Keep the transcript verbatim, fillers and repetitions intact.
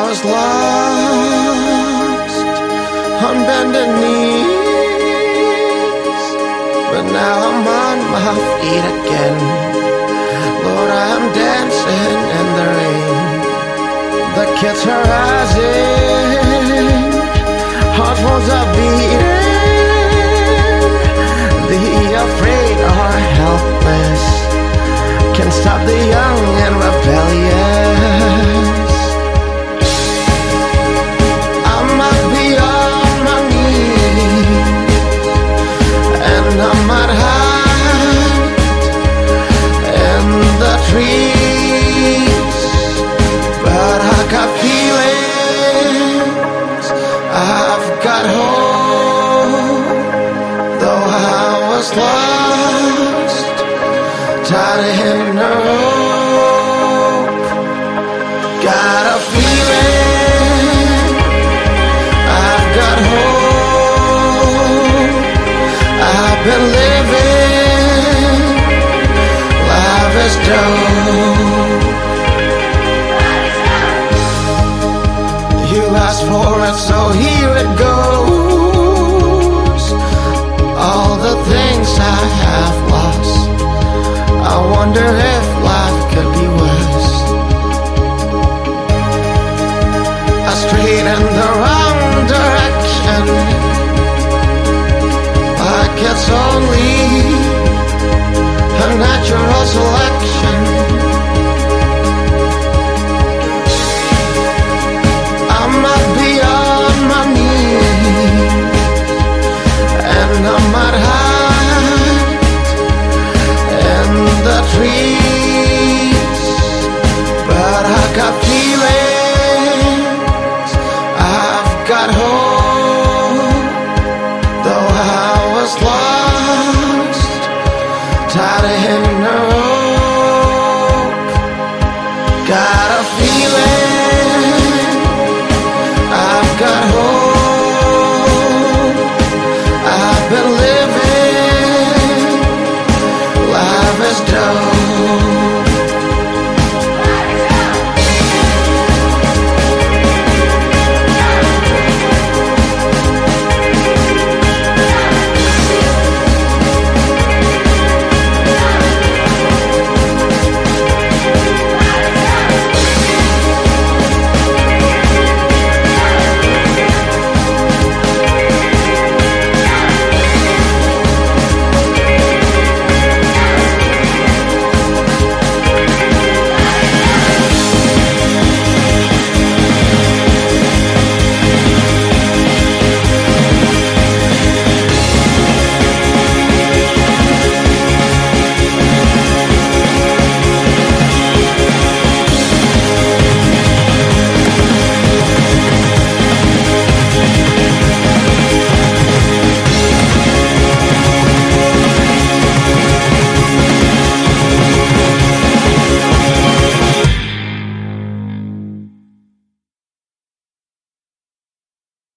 was lost on bended knees, but now I'm on my feet again. Lord, I'm dancing in the rain. The kids are rising, hearts won't stop beating. The afraid are helpless, can't stop the young and rebellious. I'm up beyond my knees, and I might hide in the trees, but I got feelings, I've got hope. Though I was lost, tied in a rope, got a feeling, I've got hope. I've been living, life is just